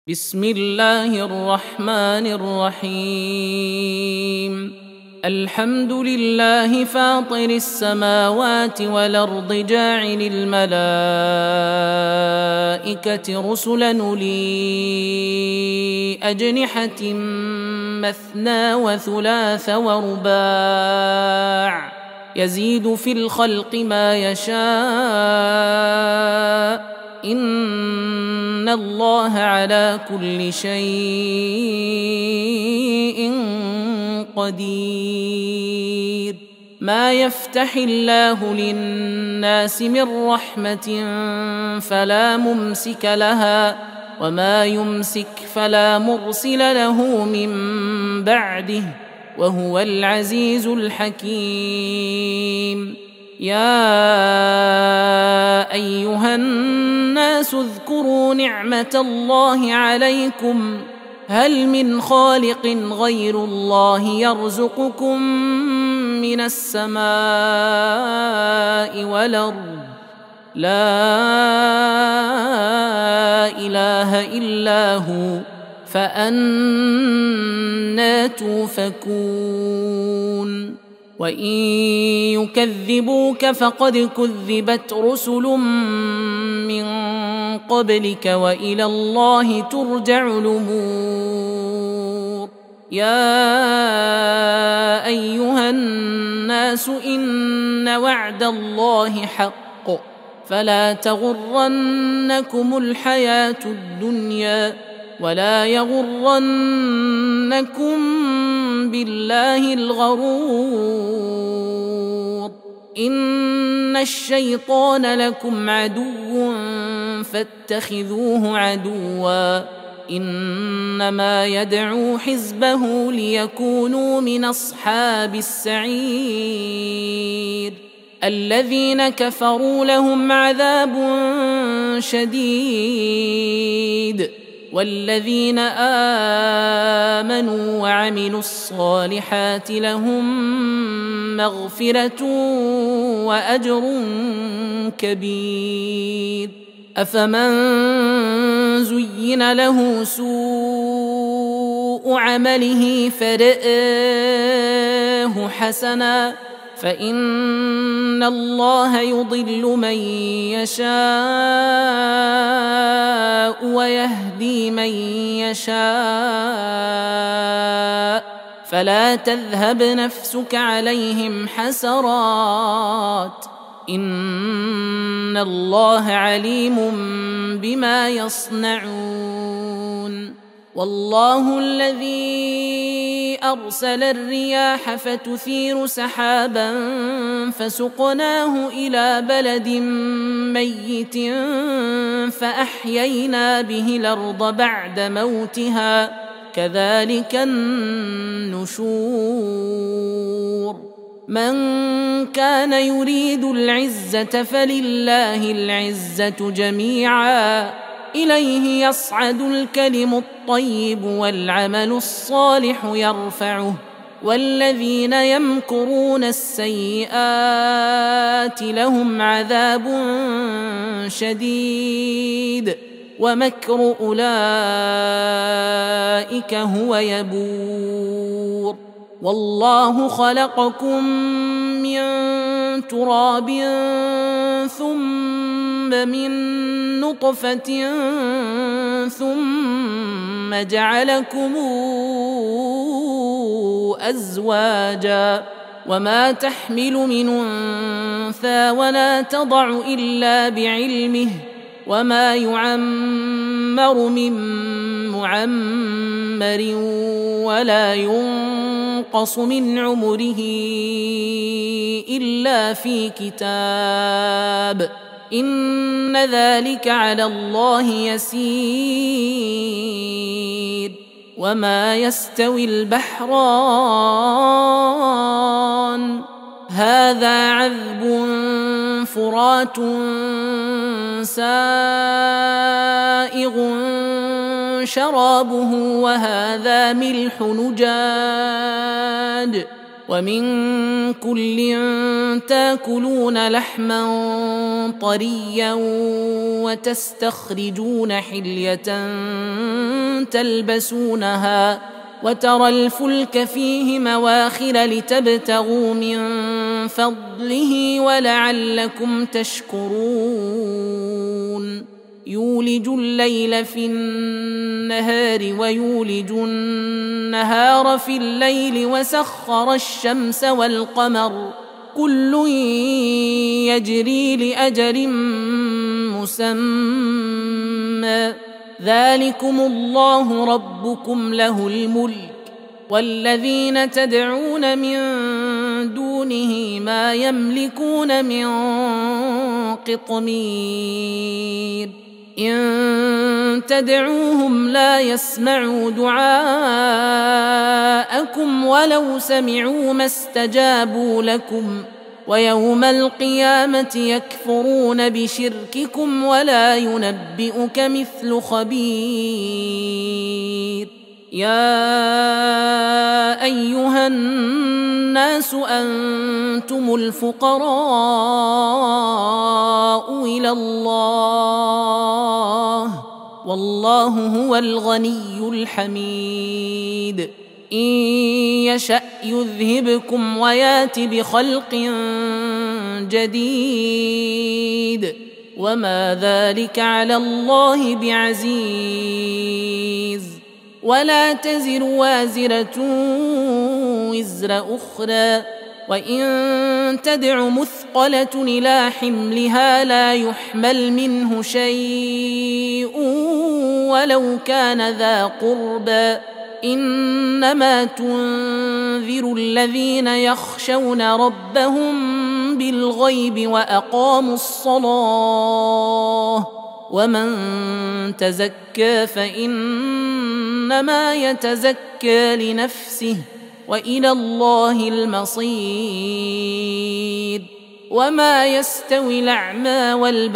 بسم الله الرحمن الرحيم. الحمد لله فاطر السماوات والأرض جاعل الملائكة رسلا أولي أجنحة مثنى وثلاث ورباع يزيد في الخلق ما يشاء إن الله على كل شيء قدير. ما يفتح الله للناس من رحمة فلا ممسك لها وما يمسك فلا مرسل له من بعده وهو العزيز الحكيم. يا أيها الناس اذكروا نعمة الله عليكم هل من خالق غير الله يرزقكم من السماء والأرض لا إله إلا هو فأنى توفكون. وإن يكذبوك فقد كذبت رسل من قبلك وإلى الله ترجع الأمور. يا أيها الناس إن وعد الله حق فلا تغرنكم الحياة الدنيا ولا يغرنكم بالله الغرور. إن الشيطان لكم عدو فاتخذوه عدوا إنما يدعو حزبه ليكونوا من أصحاب السعير. الذين كفروا لهم عذاب شديد والذين آمنوا وعملوا الصالحات لهم مغفرة وأجر كبير. أفمن زين له سوء عمله فرآه حسنا فإن الله يضل من يشاء ويهدي من يشاء فلا تذهب نفسك عليهم حسرات إن الله عليم بما يصنعون. والله الذي أرسل الرياح فتثير سحابا فسقناه إلى بلد ميت فأحيينا به الأرض بعد موتها كذلك النشور. من كان يريد العزة فلله العزة جميعا إليه يصعد الكلم الطيب والعمل الصالح يرفعه والذين يمكرون السيئات لهم عذاب شديد ومكر أولئك هو يبور. والله خلقكم من تراب ثم من نطفة ثم جعلكم أزواجا وما تحمل من أنثى ولا تضع إلا بعلمه وما يعمر من معمر ولا ينقص من عمره إلا في كتاب إن ذلك على الله يسير. وما يستوي البحران هذا عذب فرات سائغ شرابه وهذا ملح نجاج ومن كل تاكلون لحما طريا وتستخرجون حلية تلبسونها وترى الفلك فيه مواخر لتبتغوا من فضله ولعلكم تشكرون يولج الليل في النهار ويولج النهار في الليل وسخر الشمس والقمر كل يجري لأجل مسمى ذلكم الله ربكم له الملك والذين تدعون من دونه ما يملكون من قطمير إن تدعوهم لا يسمعوا دعاءكم ولو سمعوا ما استجابوا لكم ويوم القيامة يكفرون بشرككم ولا ينبئك مثل خبير يا أيها الناس أنتم الفقراء إلى الله والله هو الغني الحميد إن يشأ يذهبكم ويات بخلق جديد وما ذلك على الله بعزيز ولا تزر وازرة وزر أخرى وإن تدع مثقلة إلى حملها لا يحمل منه شيء ولو كان ذا قربى إنما تنذر الذين يخشون ربهم بالغيب وأقاموا الصلاة ومن تزكى فإنما يتزكى لنفسه وإلى الله المصير وما يستوي الأعمى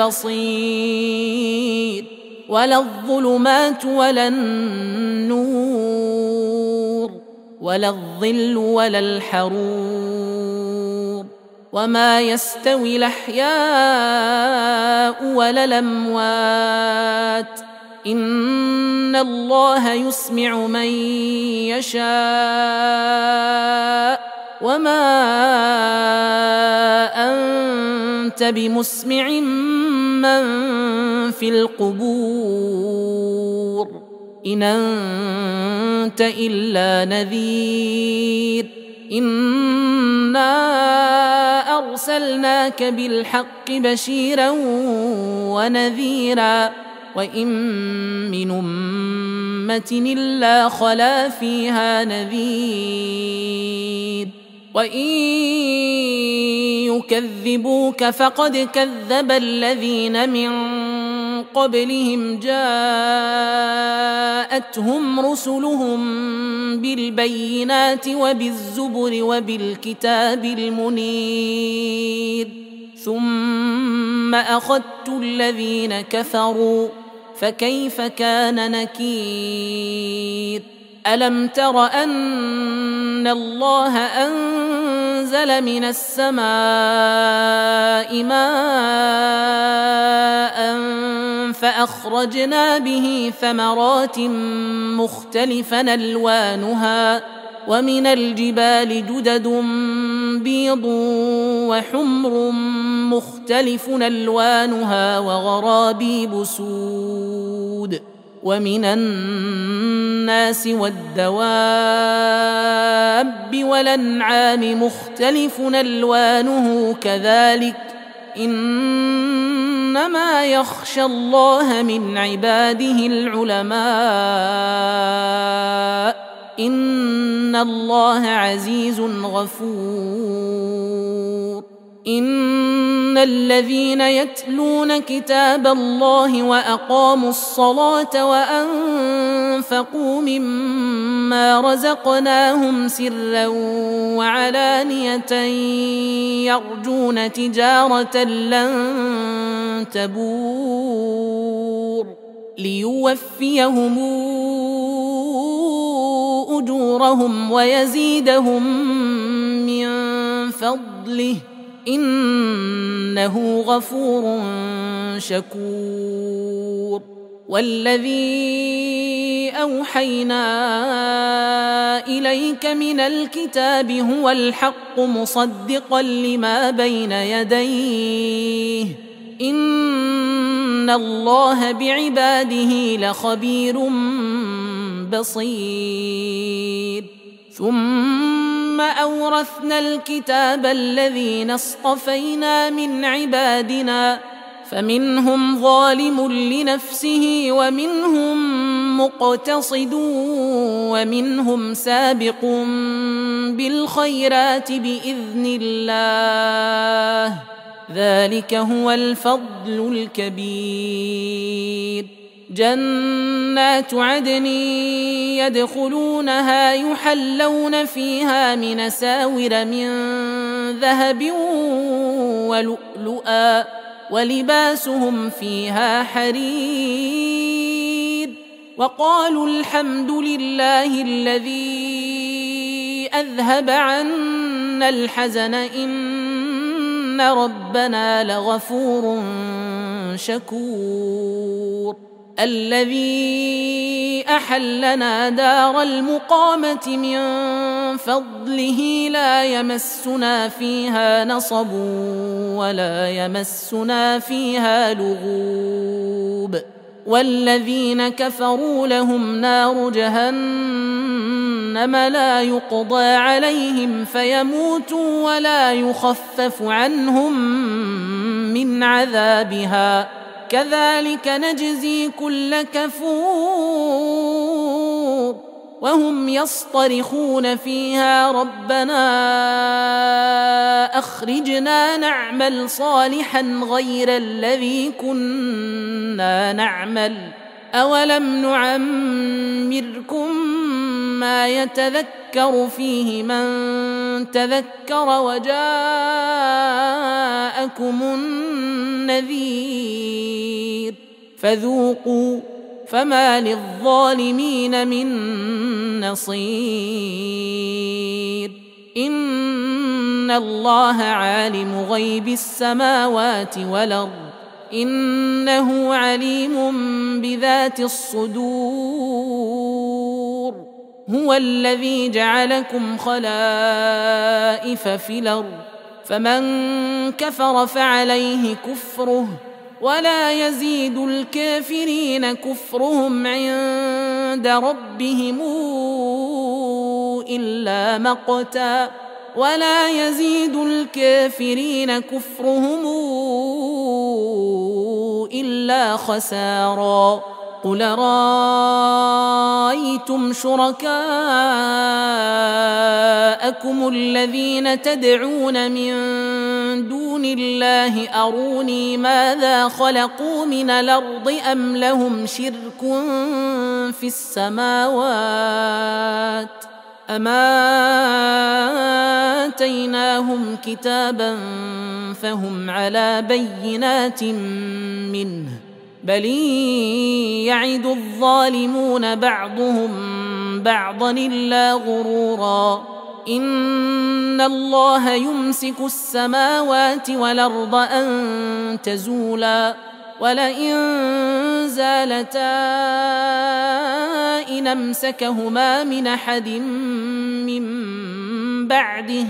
والبصير ولا الظلمات ولا النور ولا الظل ولا الحرور وما يستوي الأحياء ولا الأموات إن الله يسمع من يشاء وما أنت بمسمع من في القبور إن أنت إلا نذير إنا أرسلناك بالحق بشيرا ونذيرا وإن من أمة إلا خلا فيها نذير وإن يكذبوك فقد كذب الذين من قبلهم جاءتهم رسلهم بالبينات وبالزبر وبالكتاب المنير ثم أخذت الذين كفروا فكيف كان نكير ألم تر أن الله أنزل من السماء ماء فأخرجنا به ثمرات مختلفا ألوانها ومن الجبال جدد بيض وحمر مختلف ألوانها وغرابيب سود ومن الناس والدواب والأنعام مختلف ألوانه كذلك إنما يخشى الله من عباده العلماء إن الله عزيز غفور إن الذين يتلون كتاب الله وأقاموا الصلاة وأنفقوا مما رزقناهم سرا وعلانية يرجون تجارة لن تبور ليوفيهم أجورهم ويزيدهم من فضله إنه غفور شكور والذي أوحينا إليك من الكتاب هو الحق مصدقا لما بين يديه إن الله بعباده لخبير بصير. ثم أورثنا الكتاب الذين اصطفينا من عبادنا فمنهم ظالم لنفسه ومنهم مقتصد ومنهم سابق بالخيرات بإذن الله ذلك هو الفضل الكبير. جنات عدن يدخلونها يحلون فيها من أساور من ذهب ولؤلؤا ولباسهم فيها حرير. وقالوا الحمد لله الذي أذهب عنا الحزن إن ربنا لغفور شكور. الذي أحلنا دار المقامة من فضله لا يمسنا فيها نصب ولا يمسنا فيها لغوب. والذين كفروا لهم نار جهنم لا يقضى عليهم فيموتوا ولا يخفف عنهم من عذابها كذلك نجزي كل كفور. وهم يصطرخون فيها ربنا أخرجنا نعمل صالحا غير الذي كنا نعمل أولم نعمركم ما يتذكر فيه من تذكر وجاءكم النذير فذوقوا فما للظالمين من نصير. إن الله عالم غيب السماوات والأرض إنه عليم بذات الصدور. هو الذي جعلكم خلائف في الأرض فمن كفر فعليه كفره ولا يزيد الكافرين كفرهم عند ربهم إلا مقتا ولا يزيد الكافرين كفرهم إلا خسارا. قل رأيتم شركاءكم الذين تدعون من دون الله أروني ماذا خلقوا من الأرض أم لهم شرك في السماوات أما آتيناهم كتابا فهم على بينات منه بل يعد الظالمون بعضهم بعضا إلا غرورا. إن الله يمسك السماوات والأرض أن تزولا ولئن زالتا إن أمسكهما من أحد من بعده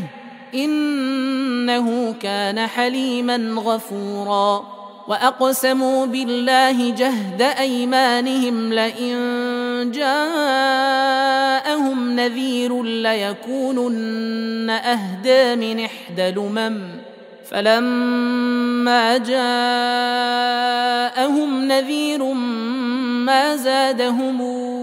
إنه كان حليما غفورا. وأقسموا بالله جهد أيمانهم لئن جاءهم نذير ليكونن أهدى من إحدى الأمم فلما جاءهم نذير ما زادهم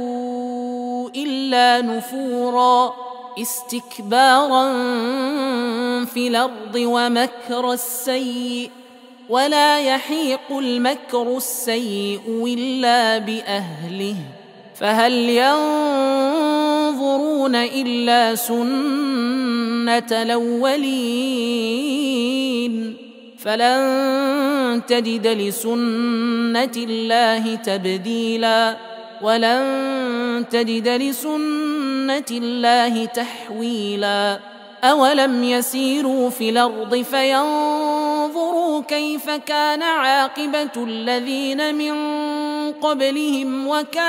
إلا نفورا استكبارا في الأرض ومكر السيء ولا يحيق المكر السيء إلا بأهله فهل ينظرون إلا سنة الأولين فلن تجد لسنة الله تبديلا ولن تجد لسنة الله تحويلا. أولم يسيروا في الأرض فينظروا كيف كان عاقبة الذين من قبلهم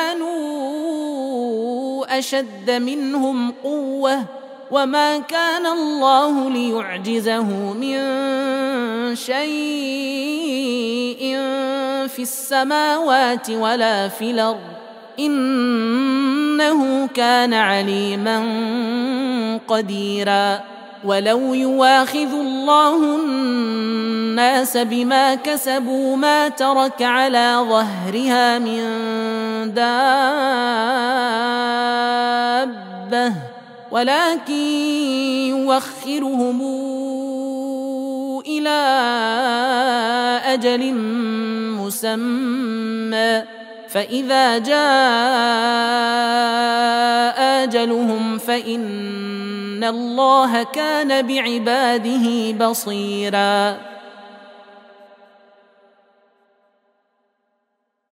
وكانوا أشد منهم قوة وما كان الله ليعجزه من شيء في السماوات ولا في الأرض إنه كان عليما قديرا. ولو يواخذ الله الناس بما كسبوا ما ترك على ظهرها من دابة ولكن يوخرهم إلى أجل مسمى فإذا جاء أجلهم فإن الله كان بعباده بصيراً.